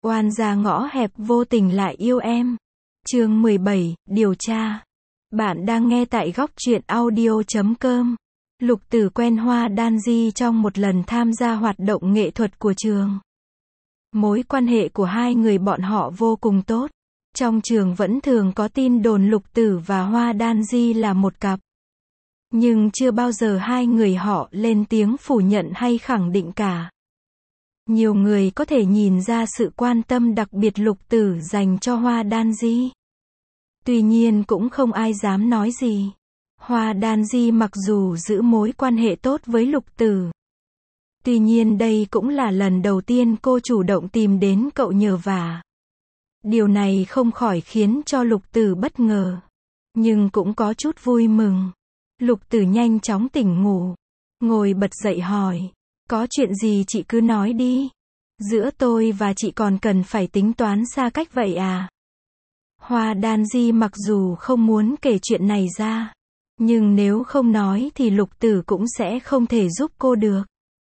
Oan gia ngõ hẹp vô tình lại yêu em. Chương 17, điều tra. Bạn đang nghe tại góc truyện audio.com. Lục Tử quen Hoa Đan Di trong một lần tham gia hoạt động nghệ thuật của trường. Mối quan hệ của hai người bọn họ vô cùng tốt. Trong trường vẫn thường có tin đồn Lục Tử và Hoa Đan Di là một cặp. Nhưng chưa bao giờ hai người họ lên tiếng phủ nhận hay khẳng định cả. Nhiều người có thể nhìn ra sự quan tâm đặc biệt Lục Tử dành cho Hoa Đan Di. Tuy nhiên cũng không ai dám nói gì. Hoa Đan Di mặc dù giữ mối quan hệ tốt với Lục Tử. Tuy nhiên đây cũng là lần đầu tiên cô chủ động tìm đến cậu nhờ vả. Điều này không khỏi khiến cho Lục Tử bất ngờ. Nhưng cũng có chút vui mừng. Lục Tử nhanh chóng tỉnh ngủ. Ngồi bật dậy hỏi. Có chuyện gì chị cứ nói đi. Giữa tôi và chị còn cần phải tính toán xa cách vậy à? Hoa Đan Di mặc dù không muốn kể chuyện này ra. Nhưng nếu không nói thì Lục Tử cũng sẽ không thể giúp cô được.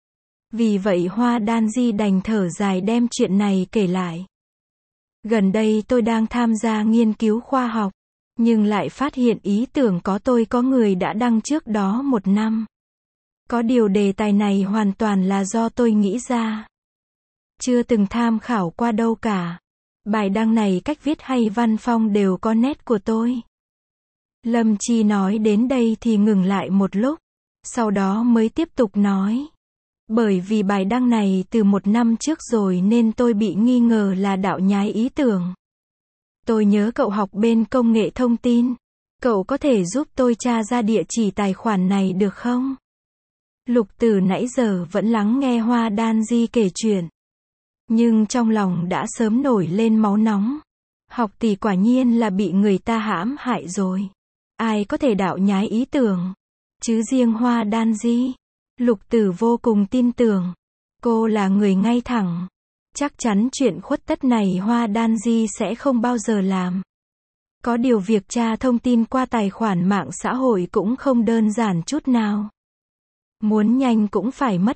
Vì vậy Hoa Đan Di đành thở dài đem chuyện này kể lại. Gần đây tôi đang tham gia nghiên cứu khoa học. Nhưng lại phát hiện ý tưởng có người đã đăng trước đó 1 năm. Có điều đề tài này hoàn toàn là do tôi nghĩ ra. Chưa từng tham khảo qua đâu cả. Bài đăng này cách viết hay văn phong đều có nét của tôi. Lâm Chi nói đến đây thì ngừng lại một lúc. Sau đó mới tiếp tục nói. Bởi vì bài đăng này từ 1 năm trước rồi nên tôi bị nghi ngờ là đạo nhái ý tưởng. Tôi nhớ cậu học bên công nghệ thông tin. Cậu có thể giúp tôi tra ra địa chỉ tài khoản này được không? Lục Tử nãy giờ vẫn lắng nghe Hoa Đan Di kể chuyện. Nhưng trong lòng đã sớm nổi lên máu nóng. Học tỷ quả nhiên là bị người ta hãm hại rồi. Ai có thể đạo nhái ý tưởng? Chứ riêng Hoa Đan Di. Lục Tử vô cùng tin tưởng. Cô là người ngay thẳng. Chắc chắn chuyện khuất tất này Hoa Đan Di sẽ không bao giờ làm. Có điều việc tra thông tin qua tài khoản mạng xã hội cũng không đơn giản chút nào. Muốn nhanh cũng phải mất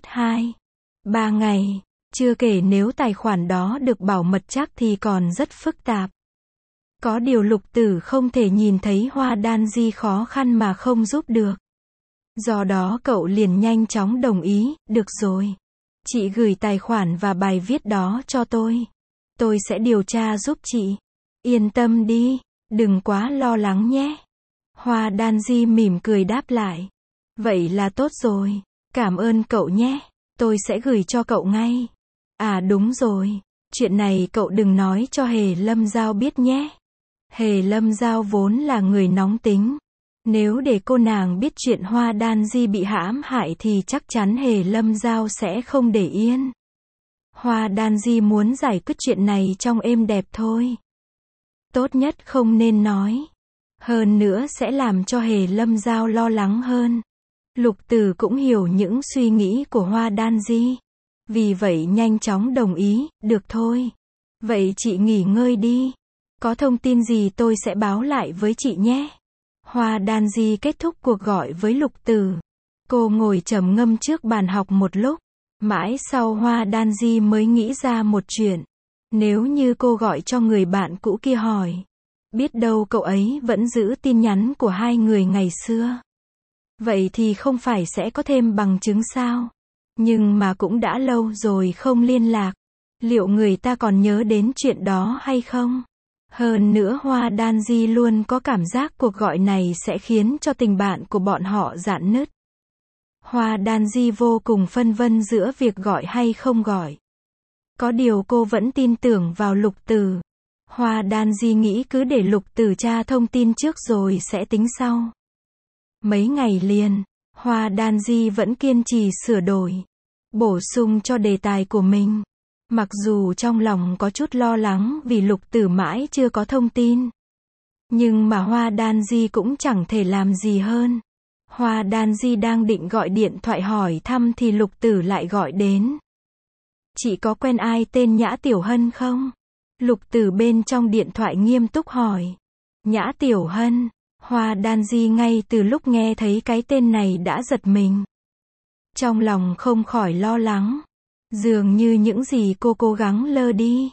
2-3 ngày. Chưa kể nếu tài khoản đó được bảo mật chắc thì còn rất phức tạp. Có điều Lục Tử không thể nhìn thấy Hoa Đan Di khó khăn mà không giúp được. Do đó cậu liền nhanh chóng đồng ý, được rồi. Chị gửi tài khoản và bài viết đó cho tôi. Tôi sẽ điều tra giúp chị. Yên tâm đi, đừng quá lo lắng nhé. Hoa Đan Di mỉm cười đáp lại. Vậy là tốt rồi, cảm ơn cậu nhé. Tôi sẽ gửi cho cậu ngay. À đúng rồi, chuyện này cậu đừng nói cho Hề Lâm Giao biết nhé. Hề Lâm Giao vốn là người nóng tính. Nếu để cô nàng biết chuyện Hoa Đan Di bị hãm hại thì chắc chắn Hề Lâm Giao sẽ không để yên. Hoa Đan Di muốn giải quyết chuyện này trong êm đẹp thôi. Tốt nhất không nên nói. Hơn nữa sẽ làm cho Hề Lâm Giao lo lắng hơn. Lục Tử cũng hiểu những suy nghĩ của Hoa Đan Di. Vì vậy nhanh chóng đồng ý, được thôi. Vậy chị nghỉ ngơi đi. Có thông tin gì tôi sẽ báo lại với chị nhé. Hoa Đan Di kết thúc cuộc gọi với Lục Tử. Cô ngồi trầm ngâm trước bàn học một lúc. Mãi sau Hoa Đan Di mới nghĩ ra một chuyện. Nếu như cô gọi cho người bạn cũ kia hỏi. Biết đâu cậu ấy vẫn giữ tin nhắn của hai người ngày xưa. Vậy thì không phải sẽ có thêm bằng chứng sao? Nhưng mà cũng đã lâu rồi không liên lạc. Liệu người ta còn nhớ đến chuyện đó hay không? Hơn nữa Hoa Đan Di luôn có cảm giác cuộc gọi này sẽ khiến cho tình bạn của bọn họ rạn nứt. Hoa Đan Di vô cùng phân vân giữa việc gọi hay không gọi. Có điều cô vẫn tin tưởng vào Lục Tử. Hoa Đan Di nghĩ cứ để Lục Tử tra thông tin trước rồi sẽ tính sau. Mấy ngày liền, Hoa Đan Di vẫn kiên trì sửa đổi, bổ sung cho đề tài của mình. Mặc dù trong lòng có chút lo lắng vì Lục Tử mãi chưa có thông tin. Nhưng mà Hoa Đan Di cũng chẳng thể làm gì hơn. Hoa Đan Di đang định gọi điện thoại hỏi thăm thì Lục Tử lại gọi đến. Chị có quen ai tên Nhã Tiểu Hân không? Lục Tử bên trong điện thoại nghiêm túc hỏi. Nhã Tiểu Hân. Hoa Đan Di ngay từ lúc nghe thấy cái tên này đã giật mình. Trong lòng không khỏi lo lắng. Dường như những gì cô cố gắng lơ đi.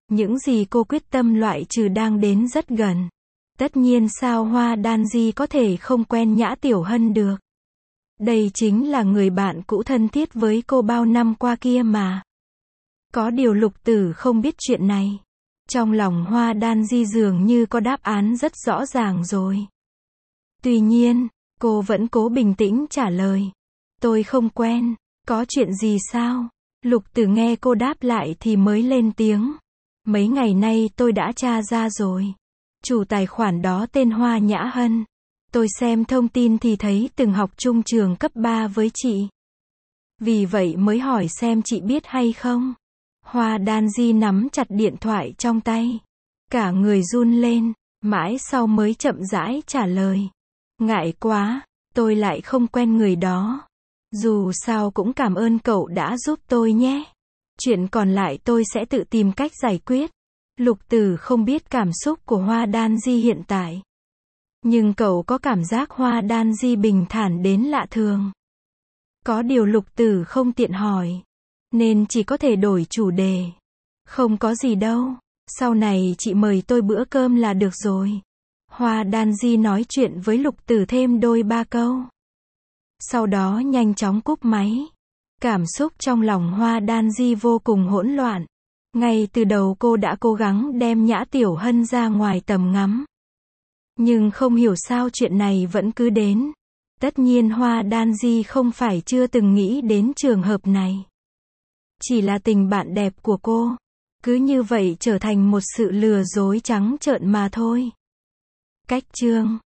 Những gì cô quyết tâm loại trừ đang đến rất gần. Tất nhiên sao Hoa Đan Di có thể không quen Nhã Tiểu Hân được. Đây chính là người bạn cũ thân thiết với cô bao năm qua kia mà. Có điều Lục Tử không biết chuyện này. Trong lòng Hoa Đan Di dường như có đáp án rất rõ ràng rồi. Tuy nhiên, cô vẫn cố bình tĩnh trả lời. Tôi không quen, có chuyện gì sao? Lục Tử nghe cô đáp lại thì mới lên tiếng. Mấy ngày nay tôi đã tra ra rồi. Chủ tài khoản đó tên Hoa Nhã Hân. Tôi xem thông tin thì thấy từng học chung trường cấp 3 với chị. Vì vậy mới hỏi xem chị biết hay không. Hoa Đan Di nắm chặt điện thoại trong tay. Cả người run lên, mãi sau mới chậm rãi trả lời. Ngại quá, tôi lại không quen người đó. Dù sao cũng cảm ơn cậu đã giúp tôi nhé. Chuyện còn lại tôi sẽ tự tìm cách giải quyết. Lục Tử không biết cảm xúc của Hoa Đan Di hiện tại. Nhưng cậu có cảm giác Hoa Đan Di bình thản đến lạ thường. Có điều Lục Tử không tiện hỏi. Nên chỉ có thể đổi chủ đề. Không có gì đâu. Sau này chị mời tôi bữa cơm là được rồi. Hoa Đan Di nói chuyện với Lục Tử thêm đôi ba câu. Sau đó nhanh chóng cúp máy. Cảm xúc trong lòng Hoa Đan Di vô cùng hỗn loạn. Ngay từ đầu cô đã cố gắng đem Nhã Tiểu Hân ra ngoài tầm ngắm. Nhưng không hiểu sao chuyện này vẫn cứ đến. Tất nhiên Hoa Đan Di không phải chưa từng nghĩ đến trường hợp này. Chỉ là tình bạn đẹp của cô. Cứ như vậy trở thành một sự lừa dối trắng trợn mà thôi. Cách chương